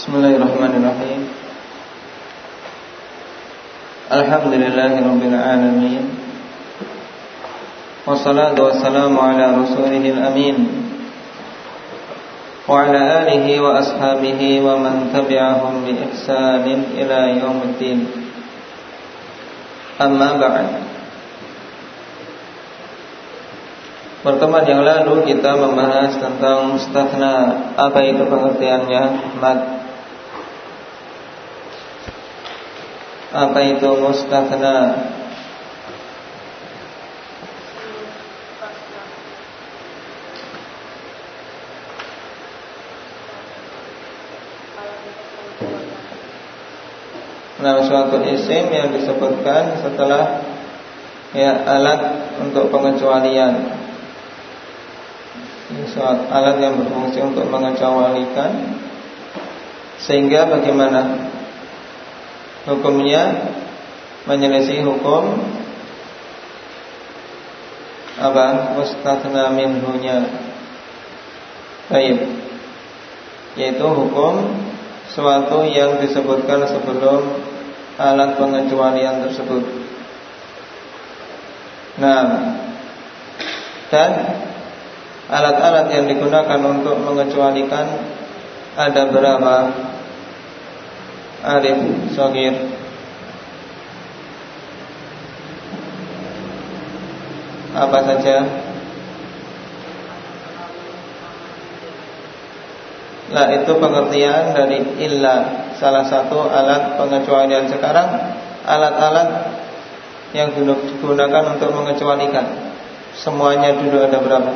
Bismillahirrahmanirrahim. Alhamdulillahirabbil alamin. Wassalatu wassalamu ala rasulihil amin. Wa ala alihi wa ashabihi wa man tabi'ahum bi ihsanin ila yaumiddin. Amma ba'd. Pertemuan yang lalu kita membahas tentang mustathna. Apa itu pengertiannya? Apa itu mustathna? Nah, suatu isim yang disebutkan setelah alat untuk pengecualian. Suatu alat yang berfungsi untuk mengecualikan, sehingga bagaimana hukumnya menyelisih hukum apa mustathna minhunya. Baik, yaitu hukum suatu yang disebutkan sebelum alat pengecualian tersebut. Nah, dan alat-alat yang digunakan untuk mengecualikan ada berapa? Arif Shogir. Apa saja? Nah, itu pengertian dari illa, salah satu alat pengecualian. Sekarang alat-alat yang digunakan untuk mengecualikan, semuanya dulu ada berapa?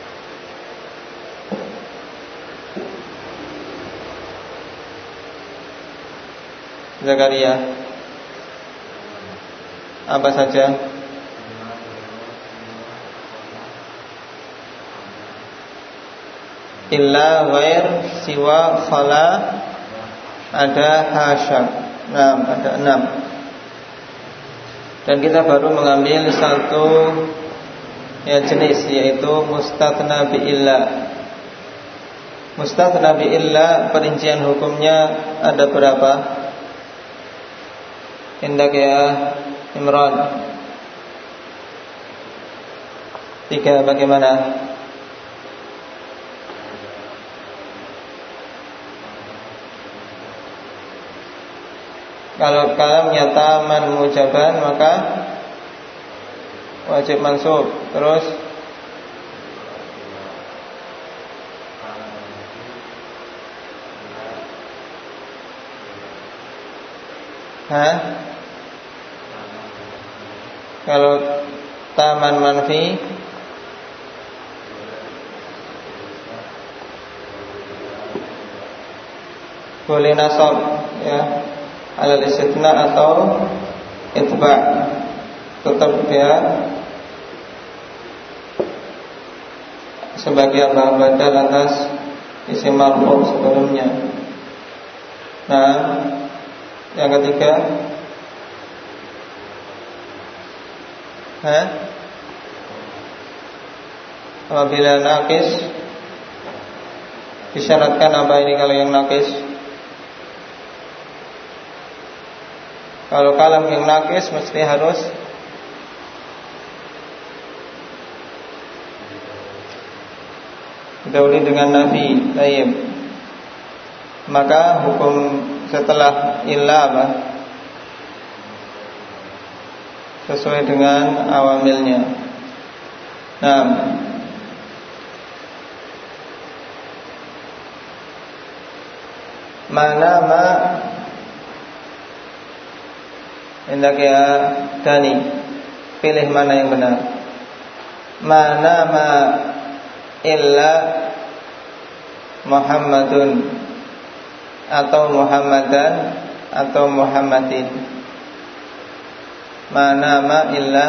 Zakaria. Apa saja? Illa, ghair, siwa, khala, ada hasya. Ada 6. Dan kita baru mengambil satu jenis, yaitu mustathna bi illa. Mustathna bi illa, perincian hukumnya ada berapa? Indak ya Imran. 3 bagaimana? Kalau kalam nyata man mujaban maka wajib mansub. Terus kalau taman manfi boleh nasab alal istithna atau itba', tetap dia sebagai badal atas isim marfu sebelumnya. Nah, yang ketiga apabila naqis disyaratkan apa ini kalau yang naqis? Kalau kalam yang naqis mesti harus didahului dengan nafi. Baik. Maka hukum setelah illa apa? Sesuai dengan awamilnya. Nah, mana ma hendak ya Dani, pilih mana yang benar. Mana ma illa Muhammadun atau Muhammadan atau Muhammadin. Mana ma illa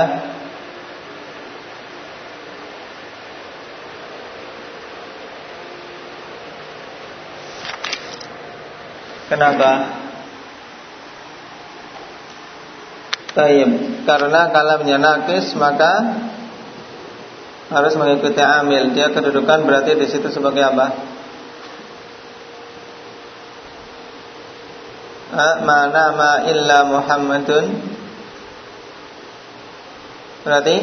kenapa? Tayyib, karena kalamnya naqis maka harus mengikuti amil. Dia kedudukan berarti di situ sebagai apa? Ma nama illa Muhammadun. Berarti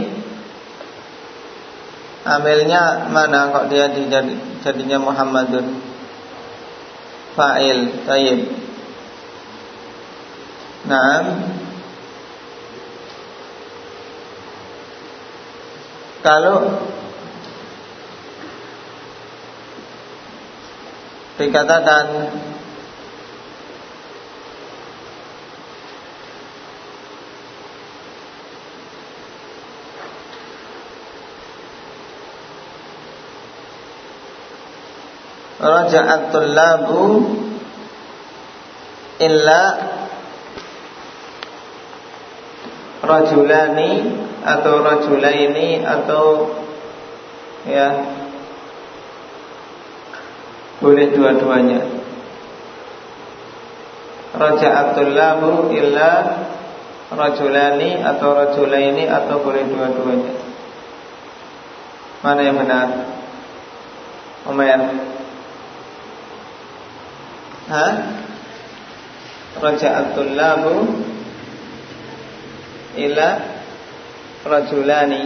amilnya mana kok dia jadinya Muhammadun? Fa'il. Tayyib. Naam. Kalau dikatakan raja'at tullabu illa rajulani atau rajulaini atau ya boleh dua-duanya. Raja'at tullabu illa rajulani atau rajulaini atau boleh dua-duanya. Mana yang benar? Umar. Raja'at tullabu ila rajulani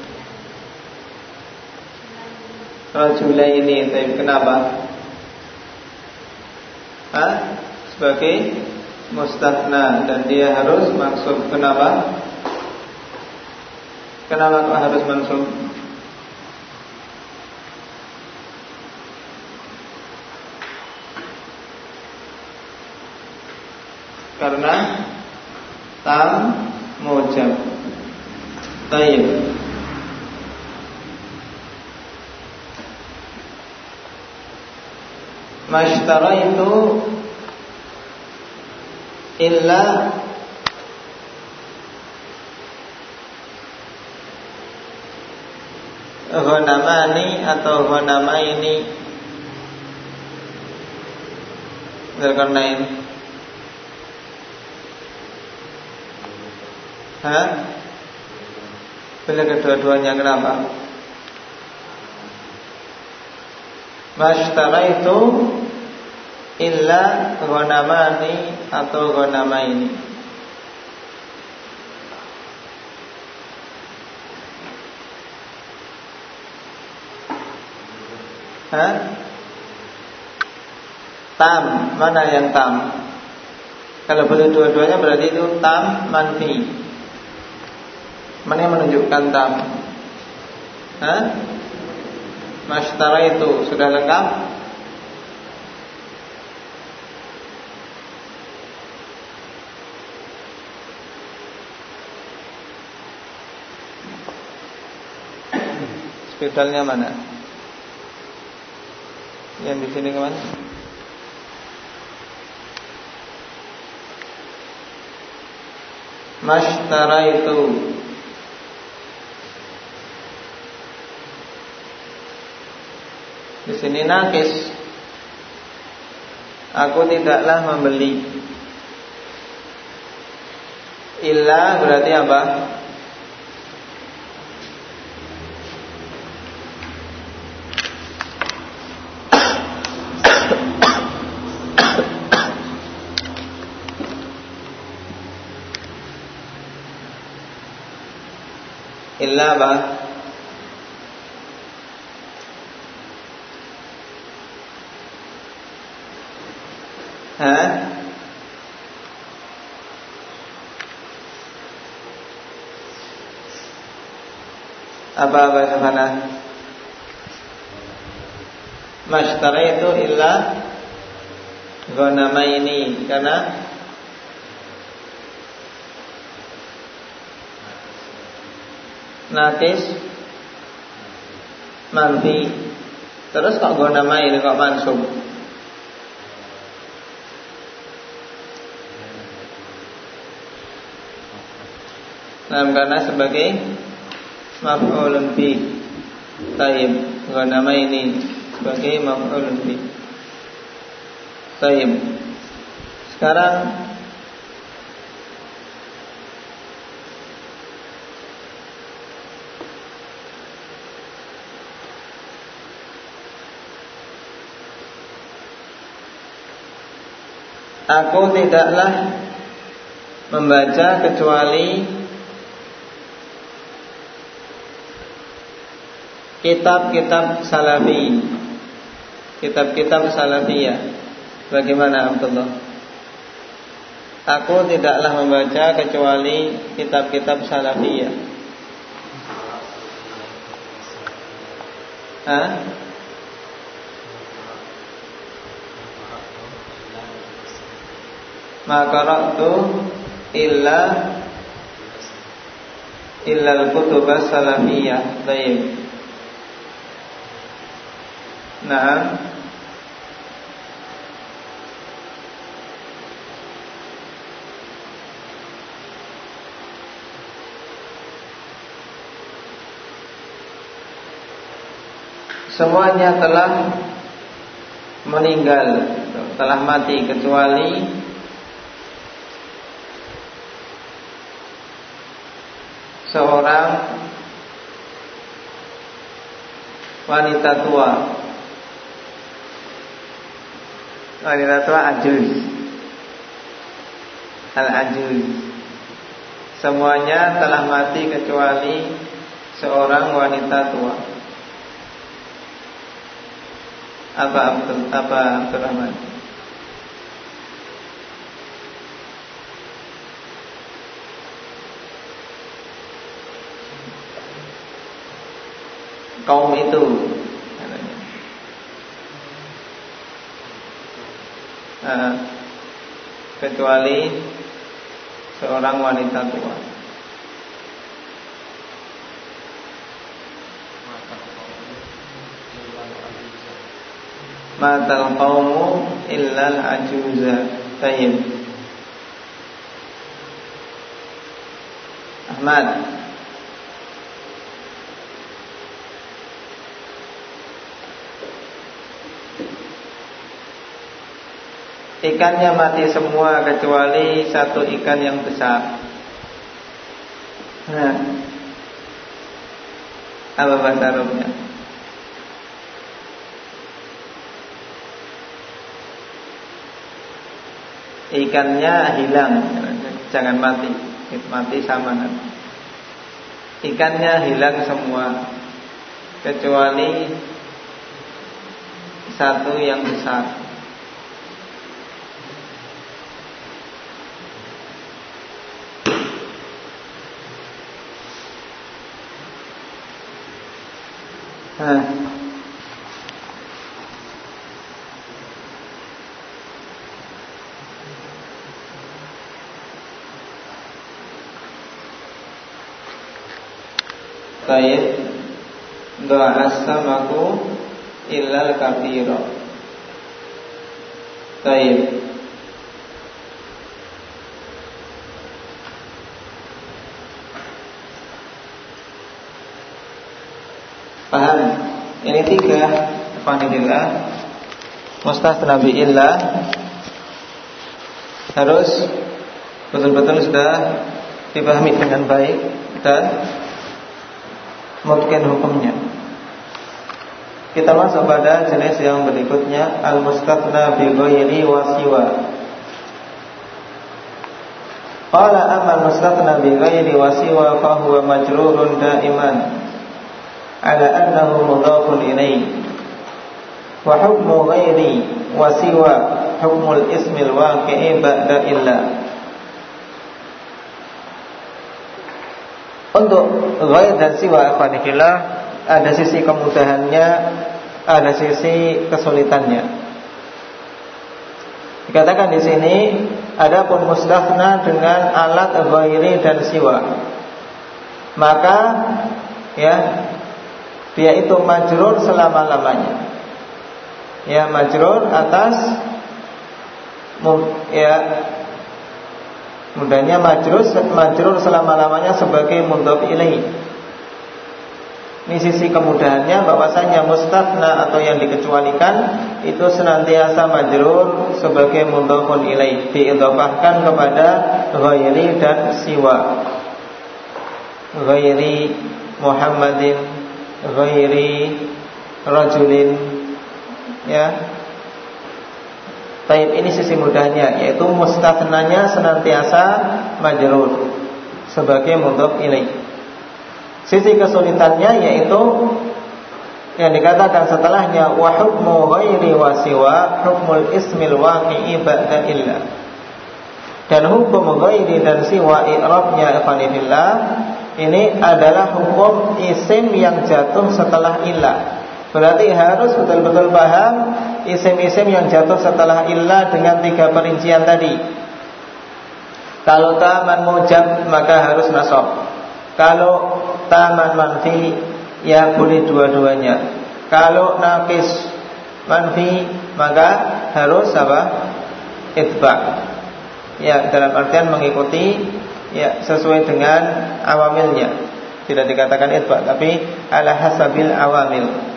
rajulaini. Tapi kenapa? Sebagai mustathna dan dia harus mansub. Kenapa? Kenapa kok harus mansub? Karena tam mujab. Baik. Mashtaraitu illa ghanamani atau ghanamaini. Dzulkarnain. Pilih kedua-duanya. Kenapa? Mashtaraitu illa ghanamani atau ghanamaini. Tam, mana yang tam? Kalau boleh dua-duanya berarti itu tam manfi. Mana yang menunjukkan tam? Mashtara itu sudah lengkap. Spidolnya mana? Yang di sini kemana? Mashtara itu di sini nakis. Aku tidaklah membeli. Illa berarti apa? Illa apa? Apa bahasa mana? Mashtara itu illa ghanamaini, karena nakis manfi. Terus kok ghanamaini kok mansub? Karena sebagai maf'ulun bi. Tayyib. Ghanamaini sebagai maf'ulun bi. Tayyib. Sekarang Aku tidaklah membaca kecuali kitab-kitab salafi, kitab-kitab salafiyah. Bagaimana Abdullah? Aku tidaklah membaca kecuali kitab-kitab salafiyah. Ma qara'tu illa al-kutub as-salafiyah. Baik. Nah, semuanya telah meninggal, telah mati kecuali seorang wanita tua. Wanita tua ajuz, al-ajuz. Semuanya telah mati kecuali seorang wanita tua. Apa Abdurrahman? Kaum itu kecuali seorang wanita tua. Matal qaumu illal ajuza. Tayyib. Ahmad. Ikannya mati semua kecuali satu ikan yang besar. Nah, apa bahasa Arabnya? Ikannya hilang, jangan mati. Mati sama nanti. Ikannya hilang semua kecuali satu yang besar. Baik, doa as-samaku illal kafiro. Baik. Paham? Ini tiga. Alhamdulillah. Mustathna bi illah harus betul-betul sudah dipahami dengan baik dan mungkin hukumnya. Kita masuk pada jenis yang berikutnya, al-mustathna bi ghairi wa siwa. Qala amma al-mustathna bi ghairi wa siwa fa huwa majrurun da'iman ala annahu mudhafun ilayhi wa hukmu ghairi wa siwa hukmul ismil waqi'i ba'da illa. Untuk ghair dan siwa ikhwanillah ada sisi kemudahannya, ada sisi kesulitannya. Dikatakan di sini adapun mustathna dengan alat ghairi dan siwa, maka ya dia itu majrur selama-lamanya. Ya, majrur atas ya mudahnya majrur selama-lamanya sebagai mudhaf ilaih. Ini sisi kemudahannya, bahwasanya mustathna atau yang dikecualikan itu senantiasa majrur sebagai mudhafun ilaih, diidhafahkan kepada ghairi dan siwa. Ghairi Muhammadin, ghairi rajulin, ya. Taib, ini sisi mudahnya, yaitu mustathnanya senantiasa majrur sebagai mudhof ilaih. Sisi kesulitannya yaitu yang dikatakan setelahnya wa hukmu ghairi wa siwa hukmul ismil waqi'i ba'da illa. Dan hukum ghairi dan siwa i'rabnya ikhwanillah ini adalah hukum isim yang jatuh setelah illah. Berarti harus betul-betul paham isim-isim yang jatuh setelah illah dengan 3 perincian tadi. Kalau taman mujab maka harus nasab. Kalau taman manfi ya boleh dua-duanya. Kalau naqis manfi maka harus apa? Itba. Ya, dalam artian mengikuti ya sesuai dengan awamilnya. Tidak dikatakan itba tapi ala hasabil awamil.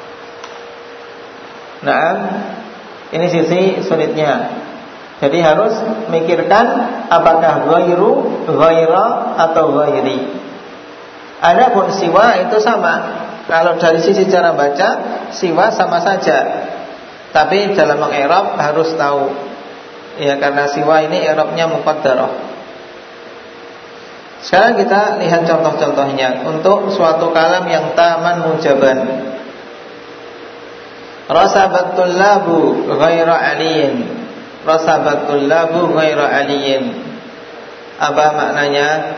Nah, ini sisi sulitnya. Jadi harus mikirkan apakah ghairu, ghaira atau ghairi. Adapun siwa itu sama. Kalau dari sisi cara baca, siwa sama saja. Tapi dalam mengi'rab harus tahu. Ya, karena siwa ini i'rabnya muqaddarah. Sekarang kita lihat contoh-contohnya untuk suatu kalam yang taman mujaban. Rasabatul labu ghaira aliyin. Rasabatul labu ghaira aliyin. Apa maknanya?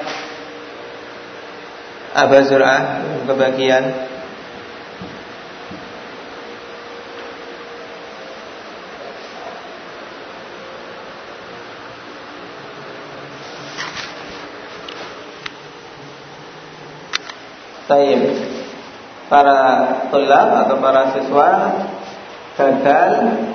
Aba Zur'ah kebagian. Taib. Para tulab atau para siswa gagal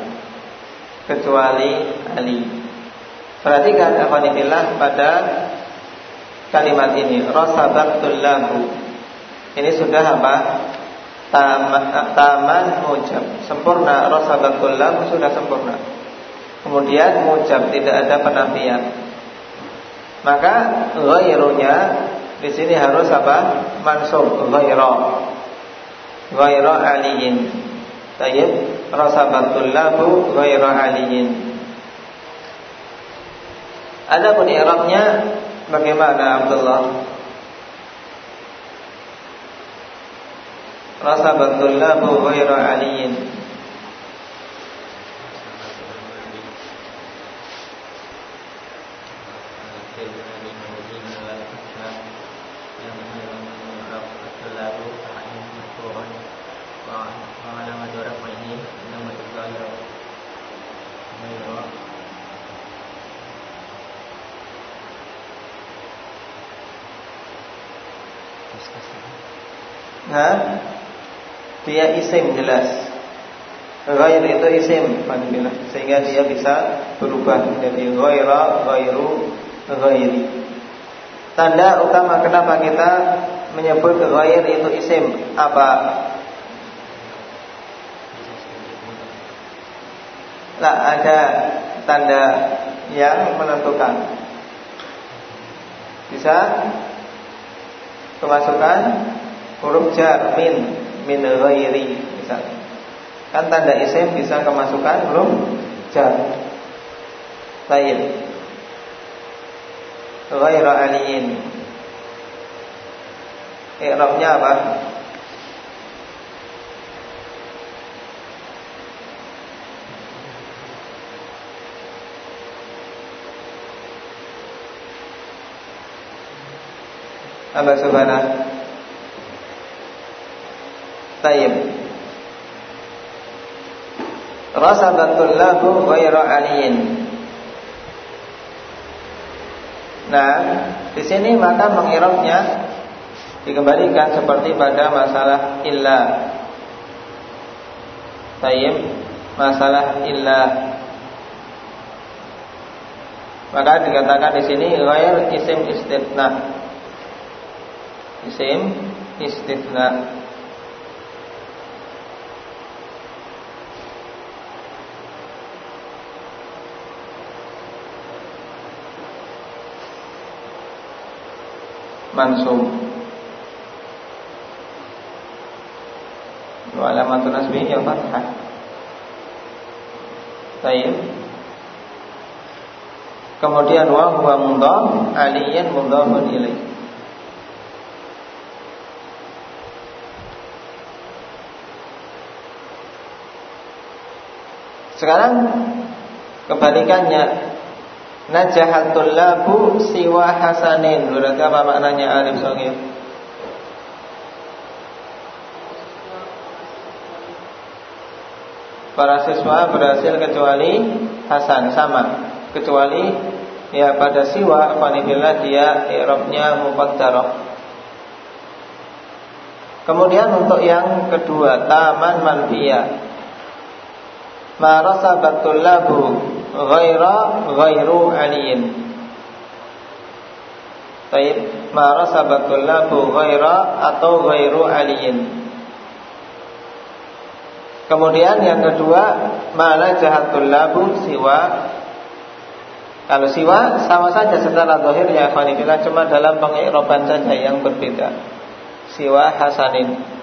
kecuali Ali. Perhatikan afanillah pada kalimat ini, rasabatul lahu. Ini sudah apa? Taman mujab. Sempurna, rasabatul lahu sudah sempurna. Kemudian mujab, tidak ada penafian. Maka ghairunya di sini harus apa? Mansub, ghaira. Ghaira aliyin. Tayyib, rasabatul lahu ghaira aliyin. Adapun i'rabnya bagaimana Abdullah? Rasabatul lahu ghaira aliyin. Nah, dia isim jelas. Ghair itu isim, sehingga dia bisa berubah menjadi ghaira, ghairu, ghairi. Tanda utama kenapa kita menyebut ghair itu isim apa? Nah, ada tanda yang menentukan. Bisa kemasukan huruf jar min ghairi misalnya. Kan tanda isim bisa kemasukan huruf jar. Baik. Ghaira aliyin. I'rabnya apa? Apa subhanah? Tayyib. Rasabatul lahu ghaira aliyin. Nah, di sini maka mengirabnya dikembalikan seperti pada masalah illa. Tayyib, masalah illa. Maka dikatakan di sini ghair isim istitsna. Isim istitsna. Mansub. Wa alamatun nasbihi ya fathah. Baik. Kemudian wa huwa mudhaf, aliyan mudhafun ilaih. Sekarang kebalikannya, najahatul labu siwa hasanin. Berarti apa maknanya Arif Sogir? Para siswa berhasil kecuali Hasan, sama. Kecuali ya pada siwa fanillah dia i'rabnya muqaddarah. Kemudian untuk yang kedua, taman manfiyah. Ma rasabatul labu ghairu aliyin. Baik, ma rasabatul labu ghaira atau ghairu aliyin. Kemudian yang kedua, mala jahatul labu siwa. Kalau siwa sama saja secara zahir ya ikhwanillah, cuma dalam pengi'raban saja yang berbeda. Siwa hasanin.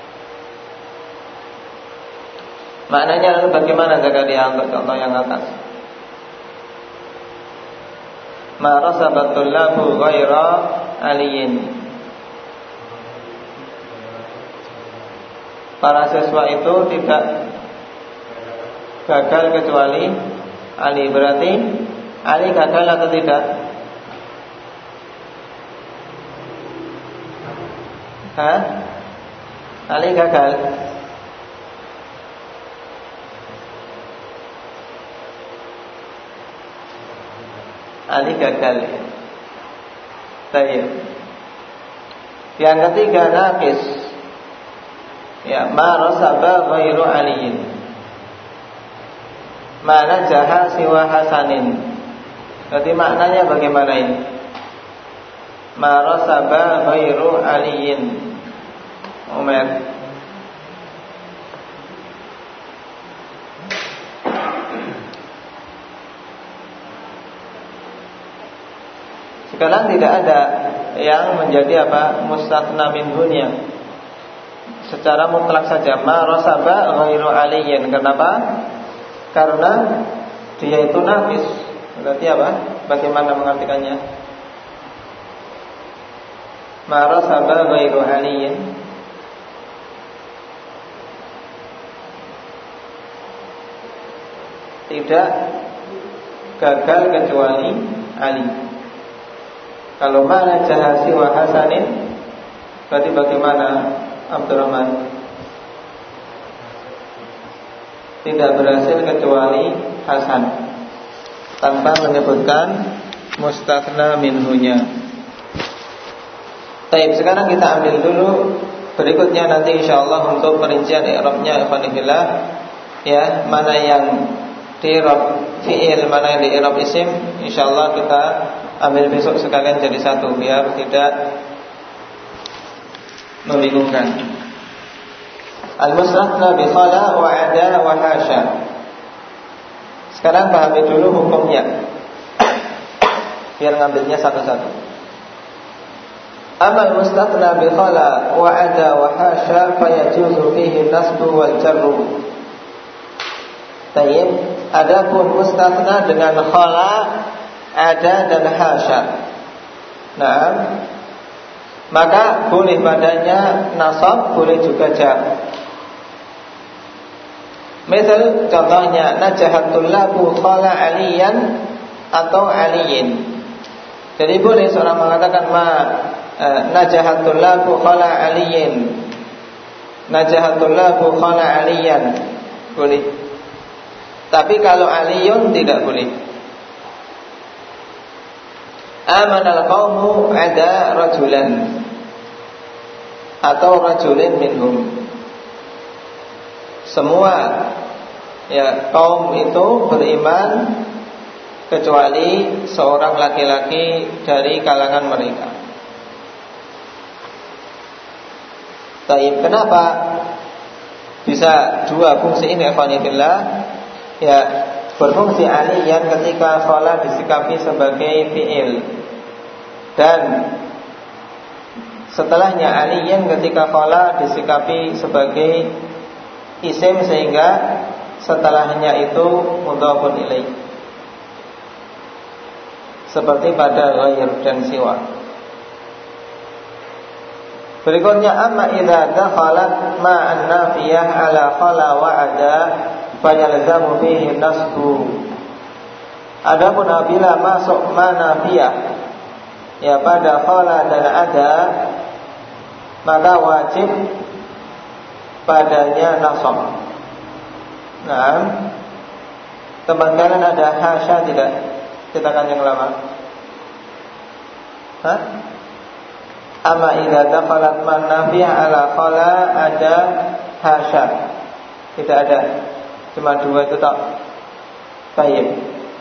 Maknanya lalu bagaimana Zakaria untuk contoh yang atas? Ma rasabatul labu ghaira aliyin. Para siswa itu tidak gagal kecuali Ali. Berarti Ali gagal atau tidak? Hah? Ali gagal. Ali gagal. Baik. Yang ketiga naqis. Ya, ma rasaba ghairu aliyin. Mana jaha siwa hasanin. Berarti maknanya bagaimana ini? Ma rasaba ghairu aliyin. Umar. Sekarang tidak ada yang menjadi apa? Mustathna minhunya. Secara mutlak saja ma rasaba ghairu aliyin. Kenapa? Karena dia itu nafis. Berarti apa? Bagaimana mengartikannya? Ma rasaba ghairu aliyin. Tidak gagal kecuali Ali. Kalau mana jahasi wa hasanin, berarti bagaimana Abdurrahman? Tidak berhasil kecuali Hasan, tanpa menyebutkan mustathna minhunya. Baik, sekarang kita ambil dulu berikutnya nanti insyaallah untuk perincian i'rabnya ikhwanillah. Ya, mana yang di i'rab fi'il, mana yang di i'rab isim, insyaallah kita ambil besok sekalian jadi satu biar tidak membingungkan. Al-mustathna bi khala wa ada wa hasya. Sekarang pahami dulu hukumnya. Biar ngambilnya satu-satu. Amal mustathna bi khala wa ada wa hasya fa yajuzu fihi nasbu wal jarru. Baik, adapun mustathna dengan khala, ada dan hasya. Nah, maka boleh padanya nasab, boleh juga jar. Misal contohnya najahatul labu khala aliyan atau aliyin. Jadi boleh seorang mengatakan najahatul labu khala aliyin, najahatul labu khala aliyan, boleh. Tapi kalau aliyun tidak boleh. Amanal qaumu ada rajulan atau rajulin minhum. Semua ya kaum itu beriman kecuali seorang laki-laki dari kalangan mereka. Taib, kenapa bisa dua fungsi ini ikhwanillah? Ya, berfungsi aliyan ketika khala disikapi sebagai fi'il, dan setelahnya aliyan ketika khala disikapi sebagai isim, sehingga setelahnya itu mudhafun ilaih. seperti pada ghair dan siwa. Berikutnya amma idza dakhalat ma'an nafiyah ala khala wa ada fayalzamu fihi nasbu. Adapun apabila masuk ma nafiyah ya pada khala dan ada, maka wajib padanya nasab. Nah, teman kalian ada hasya tidak? Kita akan yang lama. Hah? Amma idza dakhalat man nafiyah ala khala ada hasya. Tidak ada. Cuma dua itu tak. Baik.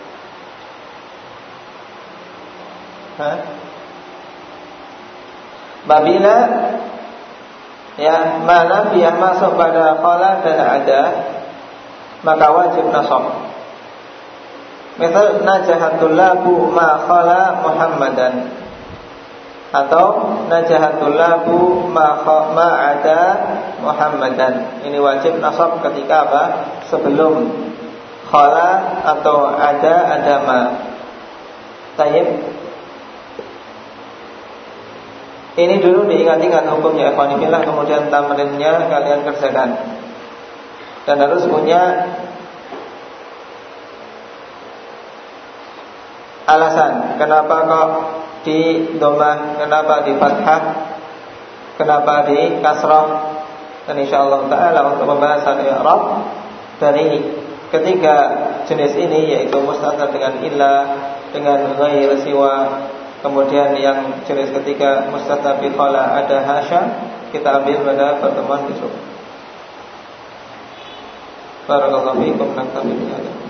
Hah? Babila ya mana nafiyah masuk pada khala dan ada, maka wajib nasab. Misal najahatul labu ma khala Muhammadan, atau najahatul labu ma ada Muhammadan. Ini wajib nasab ketika apa? Sebelum khala atau ada ma. Tayyib. Ini dulu diingat-ingat hukumnya ikhwanillah, kemudian tamrinnya kalian kerjakan. Dan harus punya alasan kenapa kok di dhammah, kenapa di fathah, kenapa di kasrah. Dan insyaallah taala untuk pembahasan i'rab dari ketiga jenis ini, yaitu mustatir dengan illa, dengan ghair siwa, kemudian yang jenis ketiga mustatir bi khala ada hasya, kita ambil pada pertemuan besok. Barakallahu fiikum.